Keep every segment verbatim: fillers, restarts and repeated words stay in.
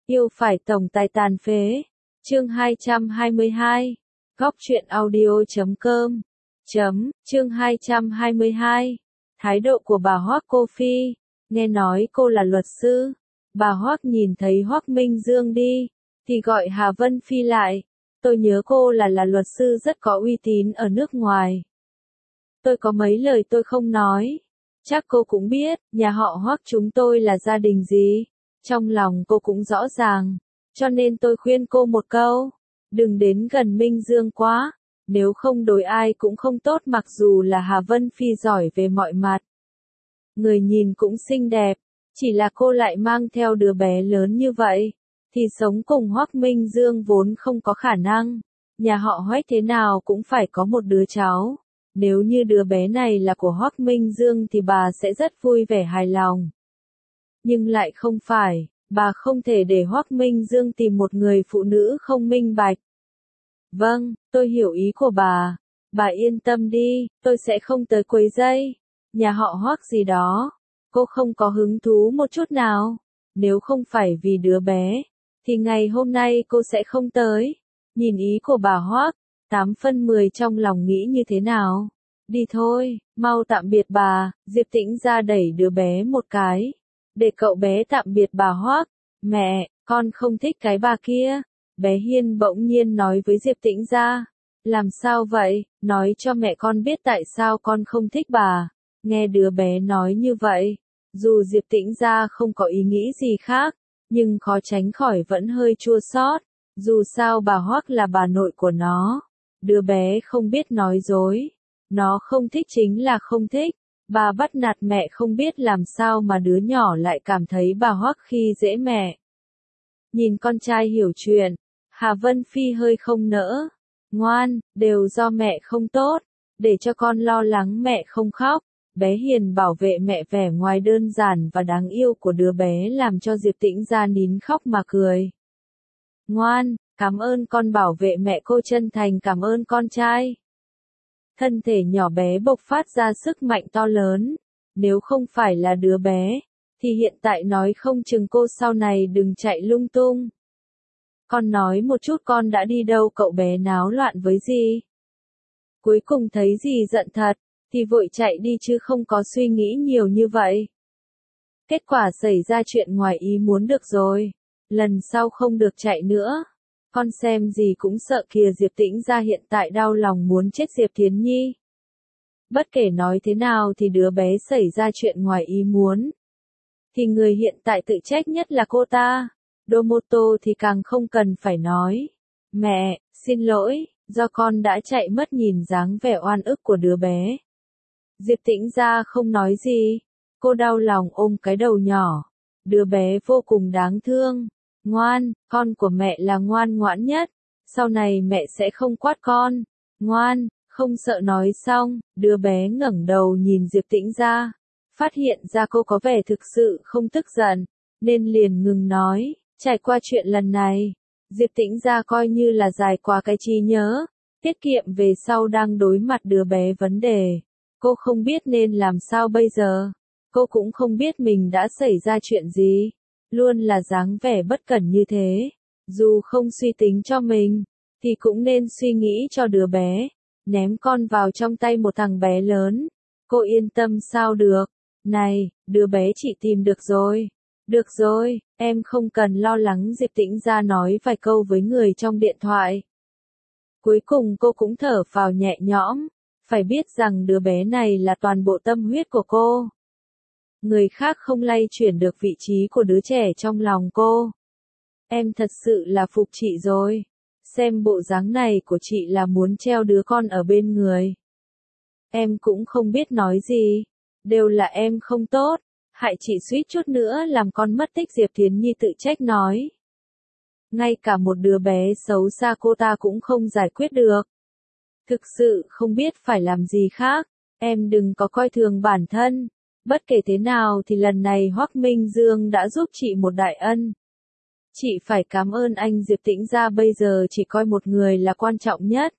Yêu phải tổng tài tàn phế. Chương hai trăm hai mươi hai. Góc truyện audio chấm com. Chấm, chương hai trăm hai mươi hai. Thái độ của bà Hoắc Cô Phi. Nghe nói cô là luật sư. Bà Hoắc nhìn thấy Hoắc Minh Dương đi, thì gọi Hà Vân Phi lại. Tôi nhớ cô là là luật sư rất có uy tín ở nước ngoài. Tôi có mấy lời tôi không nói. Chắc cô cũng biết, nhà họ Hoắc chúng tôi là gia đình gì. Trong lòng cô cũng rõ ràng. Cho nên tôi khuyên cô một câu. Đừng đến gần Minh Dương quá. Nếu không đối ai cũng không tốt, mặc dù là Hà Vân Phi giỏi về mọi mặt. Người nhìn cũng xinh đẹp. Chỉ là cô lại mang theo đứa bé lớn như vậy. Thì sống cùng Hoắc Minh Dương vốn không có khả năng. Nhà họ Hoắc thế nào cũng phải có một đứa cháu. Nếu như đứa bé này là của Hoắc Minh Dương thì bà sẽ rất vui vẻ hài lòng. Nhưng lại không phải, bà không thể để Hoắc Minh Dương tìm một người phụ nữ không minh bạch. Vâng, tôi hiểu ý của bà. Bà yên tâm đi, tôi sẽ không tới quấy rầy. Nhà họ Hoắc gì đó, cô không có hứng thú một chút nào. Nếu không phải vì đứa bé, thì ngày hôm nay cô sẽ không tới. Nhìn ý của bà Hoắc, tám phân mười trong lòng nghĩ như thế nào? Đi thôi, mau tạm biệt bà. Diệp Tĩnh ra đẩy đứa bé một cái. Để cậu bé tạm biệt bà Hoắc. Mẹ, con không thích cái bà kia. Bé Hiên bỗng nhiên nói với Diệp Tĩnh ra. Làm sao vậy? Nói cho mẹ con biết tại sao con không thích bà. Nghe đứa bé nói như vậy, dù Diệp Tĩnh ra không có ý nghĩ gì khác, nhưng khó tránh khỏi vẫn hơi chua xót. Dù sao bà Hoắc là bà nội của nó. Đứa bé không biết nói dối. Nó không thích chính là không thích. Bà bắt nạt mẹ không biết làm sao mà đứa nhỏ lại cảm thấy bà Hoắc khi dễ mẹ. Nhìn con trai hiểu chuyện, Hà Vân Phi hơi không nỡ. Ngoan, đều do mẹ không tốt. Để cho con lo lắng mẹ không khóc. Bé Hiền bảo vệ mẹ, vẻ ngoài đơn giản và đáng yêu của đứa bé làm cho Diệp Tĩnh ra nín khóc mà cười. Ngoan, cảm ơn con bảo vệ mẹ, cô chân thành cảm ơn con trai. Thân thể nhỏ bé bộc phát ra sức mạnh to lớn. Nếu không phải là đứa bé, thì hiện tại nói không chừng cô sau này đừng chạy lung tung. Con nói một chút con đã đi đâu? Cậu bé náo loạn với gì? Cuối cùng thấy gì giận thật, thì vội chạy đi chứ không có suy nghĩ nhiều như vậy. Kết quả xảy ra chuyện ngoài ý muốn được rồi. Lần sau không được chạy nữa. Con xem gì cũng sợ kìa. Diệp Tĩnh ra hiện tại đau lòng muốn chết Diệp Thiến Nhi. Bất kể nói thế nào thì đứa bé xảy ra chuyện ngoài ý muốn. Thì người hiện tại tự trách nhất là cô ta. Domoto thì càng không cần phải nói. Mẹ, xin lỗi, do con đã chạy mất. Nhìn dáng vẻ oan ức của đứa bé. Diệp Tĩnh ra không nói gì. Cô đau lòng ôm cái đầu nhỏ. Đứa bé vô cùng đáng thương. Ngoan, con của mẹ là ngoan ngoãn nhất. Sau này mẹ sẽ không quát con. Ngoan, không sợ. Nói xong, đứa bé ngẩng đầu nhìn Diệp Tĩnh ra. Phát hiện ra cô có vẻ thực sự không tức giận, nên liền ngừng nói. Trải qua chuyện lần này, Diệp Tĩnh ra coi như là dài qua cái trí nhớ. Tiết kiệm về sau đang đối mặt đứa bé vấn đề. Cô không biết nên làm sao bây giờ. Cô cũng không biết mình đã xảy ra chuyện gì. Luôn là dáng vẻ bất cẩn như thế. Dù không suy tính cho mình, thì cũng nên suy nghĩ cho đứa bé. Ném con vào trong tay một thằng bé lớn. Cô yên tâm sao được. Này, đứa bé chị tìm được rồi. Được rồi, em không cần lo lắng. Diệp Tĩnh ra nói vài câu với người trong điện thoại. Cuối cùng cô cũng thở phào nhẹ nhõm. Phải biết rằng đứa bé này là toàn bộ tâm huyết của cô. Người khác không lay chuyển được vị trí của đứa trẻ trong lòng cô. Em thật sự là phục chị rồi. Xem bộ dáng này của chị là muốn treo đứa con ở bên người. Em cũng không biết nói gì. Đều là em không tốt. Hại chị suýt chút nữa làm con mất tích. Diệp Thiến Nhi tự trách nói. Ngay cả một đứa bé xấu xa cô ta cũng không giải quyết được. Thực sự không biết phải làm gì khác. Em đừng có coi thường bản thân. Bất kể thế nào thì lần này Hoắc Minh Dương đã giúp chị một đại ân. Chị phải cảm ơn anh. Diệp Tĩnh ra bây giờ chỉ coi một người là quan trọng nhất.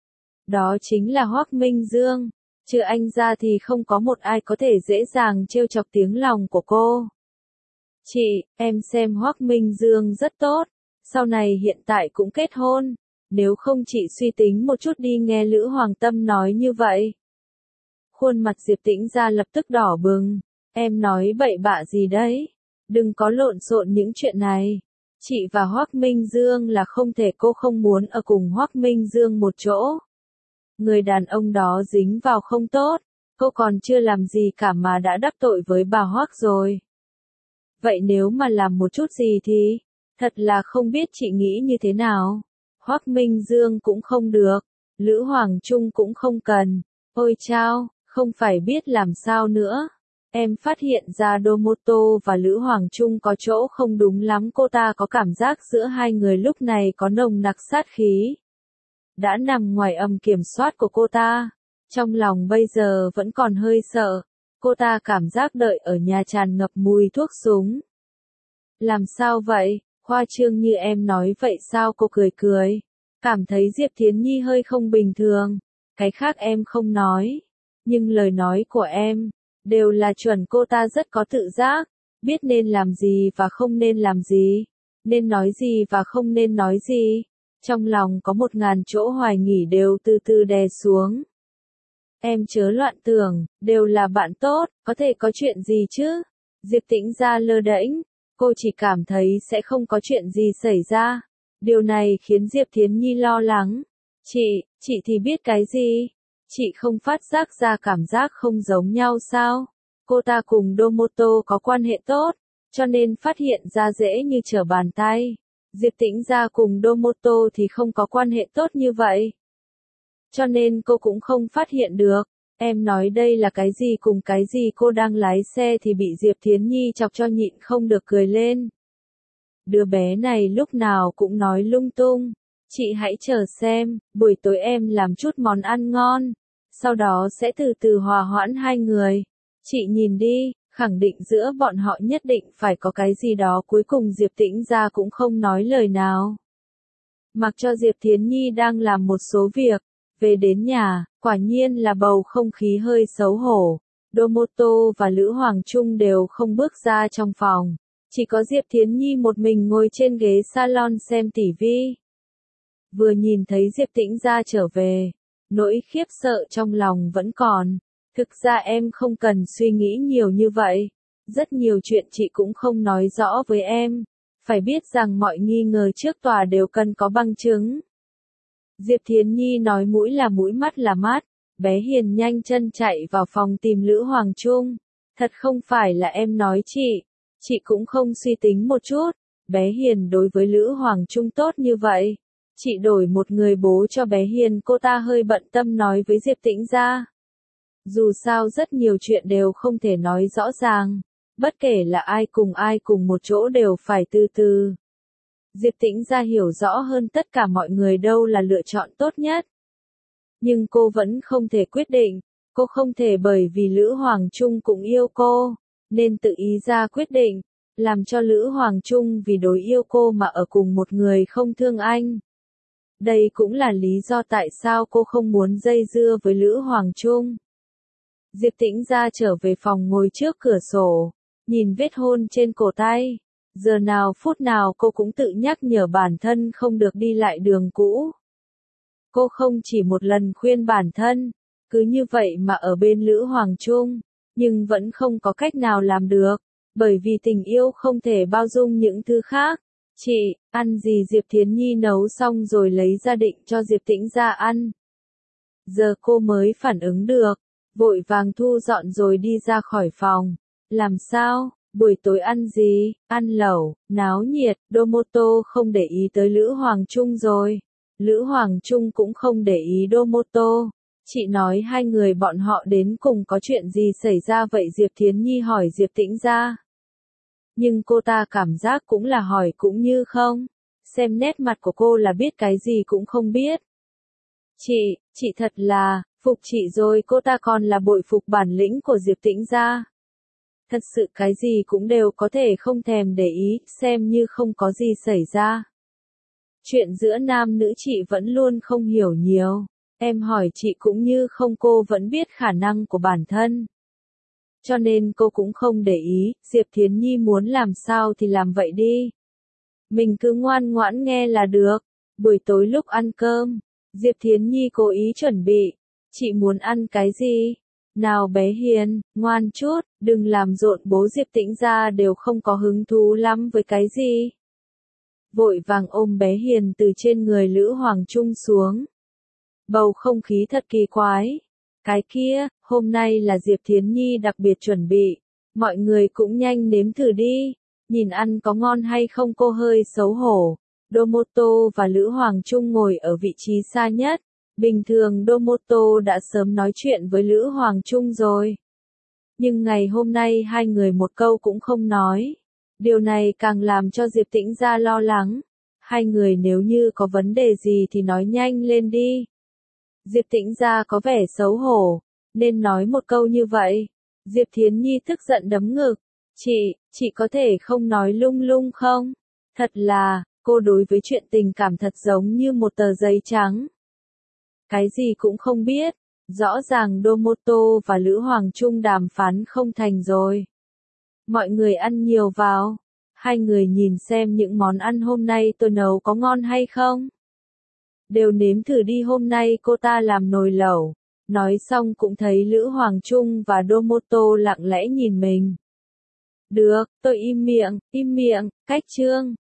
Đó chính là Hoắc Minh Dương. Trừ anh ra thì không có một ai có thể dễ dàng trêu chọc tiếng lòng của cô. Chị, em xem Hoắc Minh Dương rất tốt, sau này hiện tại cũng kết hôn, nếu không chị suy tính một chút đi nghe Lữ Hoàng Tâm nói như vậy. Khuôn mặt Diệp Tĩnh Gia lập tức đỏ bừng, em nói bậy bạ gì đấy, đừng có lộn xộn những chuyện này. Chị và Hoắc Minh Dương là không thể, cô không muốn ở cùng Hoắc Minh Dương một chỗ. Người đàn ông đó dính vào không tốt, cô còn chưa làm gì cả mà đã đắc tội với bà Hoắc rồi. Vậy nếu mà làm một chút gì thì, thật là không biết chị nghĩ như thế nào. Hoắc Minh Dương cũng không được, Lữ Hoàng Trung cũng không cần. Ôi chao, không phải biết làm sao nữa. Em phát hiện ra Domoto và Lữ Hoàng Trung có chỗ không đúng lắm, cô ta có cảm giác giữa hai người lúc này có nồng nặc sát khí. Đã nằm ngoài âm kiểm soát của cô ta. Trong lòng bây giờ vẫn còn hơi sợ. Cô ta cảm giác đợi ở nhà tràn ngập mùi thuốc súng. Làm sao vậy? Khoa trương như em nói vậy sao? Cô cười cười. Cảm thấy Diệp Thiến Nhi hơi không bình thường. Cái khác em không nói. Nhưng lời nói của em, đều là chuẩn, cô ta rất có tự giác. Biết nên làm gì và không nên làm gì. Nên nói gì và không nên nói gì. Trong lòng có một ngàn chỗ hoài nghỉ đều từ từ đè xuống. Em chớ loạn tưởng, đều là bạn tốt, có thể có chuyện gì chứ? Diệp Tĩnh Gia lơ đễnh, cô chỉ cảm thấy sẽ không có chuyện gì xảy ra. Điều này khiến Diệp Thiến Nhi lo lắng. Chị, chị thì biết cái gì? Chị không phát giác ra cảm giác không giống nhau sao? Cô ta cùng Domoto có quan hệ tốt, cho nên phát hiện ra dễ như trở bàn tay. Diệp Tĩnh Gia cùng Domoto thì không có quan hệ tốt như vậy. Cho nên cô cũng không phát hiện được. Em nói đây là cái gì cùng cái gì? Cô đang lái xe thì bị Diệp Thiến Nhi chọc cho nhịn không được cười lên. Đứa bé này lúc nào cũng nói lung tung. Chị hãy chờ xem, buổi tối em làm chút món ăn ngon. Sau đó sẽ từ từ hòa hoãn hai người. Chị nhìn đi, khẳng định giữa bọn họ nhất định phải có cái gì đó. Cuối cùng Diệp Tĩnh Gia cũng không nói lời nào. Mặc cho Diệp Thiến Nhi đang làm một số việc. Về đến nhà, quả nhiên là bầu không khí hơi xấu hổ. Domoto và Lữ Hoàng Trung đều không bước ra trong phòng. Chỉ có Diệp Thiến Nhi một mình ngồi trên ghế salon xem tivi. Vừa nhìn thấy Diệp Tĩnh Gia trở về, nỗi khiếp sợ trong lòng vẫn còn. Thực ra em không cần suy nghĩ nhiều như vậy. Rất nhiều chuyện chị cũng không nói rõ với em. Phải biết rằng mọi nghi ngờ trước tòa đều cần có bằng chứng. Diệp Thiến Nhi nói mũi là mũi, mắt là mắt. Bé Hiền nhanh chân chạy vào phòng tìm Lữ Hoàng Trung. Thật không phải là em nói chị. Chị cũng không suy tính một chút. Bé Hiền đối với Lữ Hoàng Trung tốt như vậy. Chị đổi một người bố cho bé Hiền, cô ta hơi bận tâm nói với Diệp Tĩnh Gia. Dù sao rất nhiều chuyện đều không thể nói rõ ràng. Bất kể là ai cùng ai cùng một chỗ đều phải từ từ. Diệp Tĩnh Gia hiểu rõ hơn tất cả mọi người đâu là lựa chọn tốt nhất. Nhưng cô vẫn không thể quyết định. Cô không thể bởi vì Lữ Hoàng Trung cũng yêu cô, nên tự ý ra quyết định, làm cho Lữ Hoàng Trung vì đối yêu cô mà ở cùng một người không thương anh. Đây cũng là lý do tại sao cô không muốn dây dưa với Lữ Hoàng Trung. Diệp Tĩnh Gia trở về phòng ngồi trước cửa sổ, nhìn vết hôn trên cổ tay. Giờ nào phút nào cô cũng tự nhắc nhở bản thân không được đi lại đường cũ. Cô không chỉ một lần khuyên bản thân, cứ như vậy mà ở bên Lữ Hoàng Trung, nhưng vẫn không có cách nào làm được, bởi vì tình yêu không thể bao dung những thứ khác. Chị, ăn gì? Diệp Thiến Nhi nấu xong rồi lấy ra định cho Diệp Tĩnh Gia ăn. Giờ cô mới phản ứng được, vội vàng thu dọn rồi đi ra khỏi phòng. Làm sao? Buổi tối ăn gì? Ăn lẩu, náo nhiệt. Domoto không để ý tới Lữ Hoàng Trung rồi. Lữ Hoàng Trung cũng không để ý Domoto. Chị nói hai người bọn họ đến cùng có chuyện gì xảy ra vậy? Diệp Thiến Nhi hỏi Diệp Tĩnh Gia. Nhưng cô ta cảm giác cũng là hỏi cũng như không. Xem nét mặt của cô là biết cái gì cũng không biết. Chị, chị thật là, phục chị rồi. Cô ta còn là bội phục bản lĩnh của Diệp Tĩnh Gia. Thật sự cái gì cũng đều có thể không thèm để ý, xem như không có gì xảy ra. Chuyện giữa nam nữ chị vẫn luôn không hiểu nhiều. Em hỏi chị cũng như không, cô vẫn biết khả năng của bản thân. cho nên cô cũng không để ý, Diệp Thiến Nhi muốn làm sao thì làm vậy đi. Mình cứ ngoan ngoãn nghe là được. Buổi tối lúc ăn cơm, Diệp Thiến Nhi cố ý chuẩn bị. Chị muốn ăn cái gì? Nào bé Hiền, ngoan chút, đừng làm rộn, bố Diệp Tĩnh gia đều không có hứng thú lắm với cái gì. Vội vàng ôm bé Hiền từ trên người Lữ Hoàng Trung xuống. Bầu không khí thật kỳ quái. Cái kia, hôm nay là Diệp Thiến Nhi đặc biệt chuẩn bị. Mọi người cũng nhanh nếm thử đi. Nhìn ăn có ngon hay không, cô hơi xấu hổ. Domoto và Lữ Hoàng Trung ngồi ở vị trí xa nhất. Bình thường Domoto đã sớm nói chuyện với Lữ Hoàng Trung rồi. Nhưng ngày hôm nay hai người một câu cũng không nói. Điều này càng làm cho Diệp Tĩnh gia lo lắng. Hai người nếu như có vấn đề gì thì nói nhanh lên đi. Diệp Tĩnh gia có vẻ xấu hổ, nên nói một câu như vậy. Diệp Thiến Nhi tức giận đấm ngực. Chị, chị có thể không nói lung lung không? Thật là, cô đối với chuyện tình cảm thật giống như một tờ giấy trắng. Cái gì cũng không biết. Rõ ràng Domoto và Lữ Hoàng Trung đàm phán không thành rồi. Mọi người ăn nhiều vào. Hai người nhìn xem những món ăn hôm nay tôi nấu có ngon hay không. Đều nếm thử đi, hôm nay cô ta làm nồi lẩu. Nói xong cũng thấy Lữ Hoàng Trung và Domoto lặng lẽ nhìn mình. Được, tôi im miệng, im miệng, cách chương.